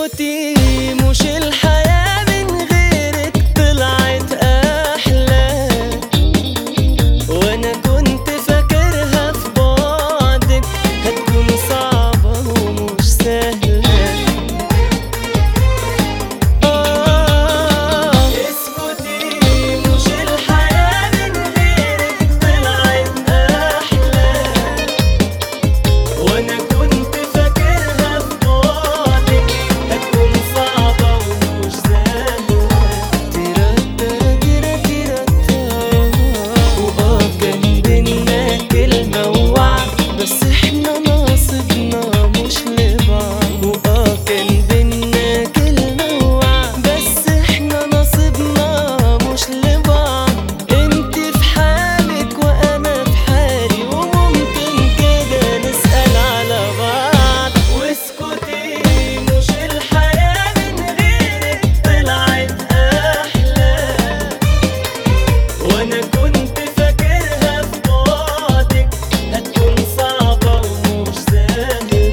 اسكتي مش الحياة من غيرك طلعت أحلى، وأنا كنت فاكرها في بعدك هتكون صعبة ومش سهلة. اسكتي مش الحياة من غيرك طلعت أحلى، وأنا كنت فاكرها في بعدك هتكون صعبة ومش سهلة. كان بينا كلمة ووعد بس احنا ناصبنا مش لبعض. كان بينا كلمة ووعد بس احنا ناصبنا مش لبعض. انت في حالك وانا في حالي وممكن كده نسأل على بعض. واسكتي مش الحياة من غيرك طلعت أحلى، وانا كنت فاكرها في بعدك هتكون صعبة ومش سهلة.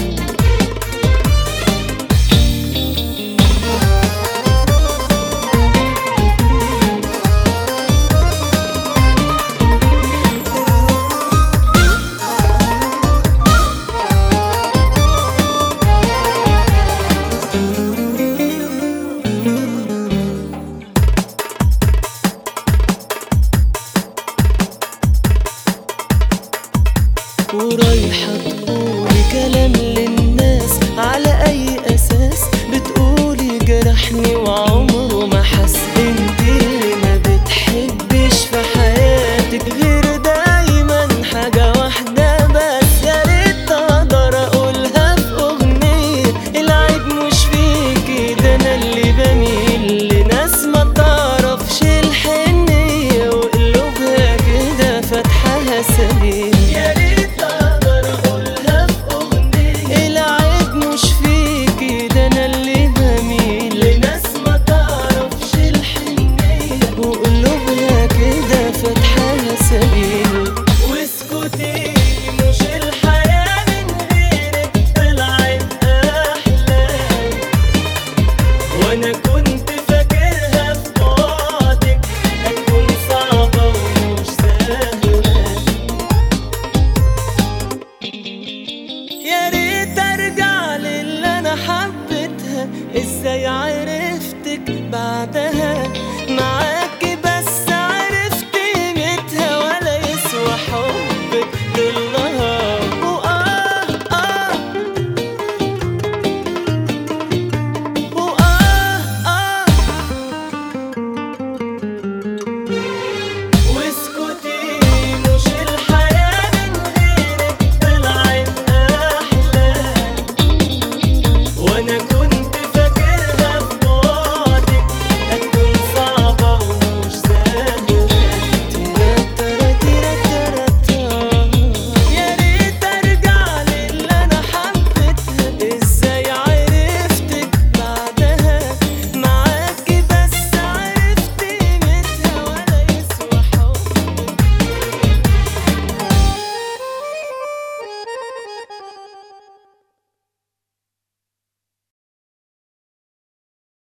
ورايحة تقولي كلام للناس على أي أساس؟ بتقولي جرحني وعمره ما حس. انت اللي ما بتحبش في حياتك غير دايما حاجة واحدة بس. يا ريت اقدر اقولها في أغنية، العيب مش فيكي ده انا اللي بميل لناس ما تعرفش الحنية وقلوبها كده فتحها سبيل. يا ريت اقدر اقولها في أغنية، العيب مش فيكي ده انا اللي بميل لناس ما تعرفش الحنية وقلوبها كده فتحها سبيل.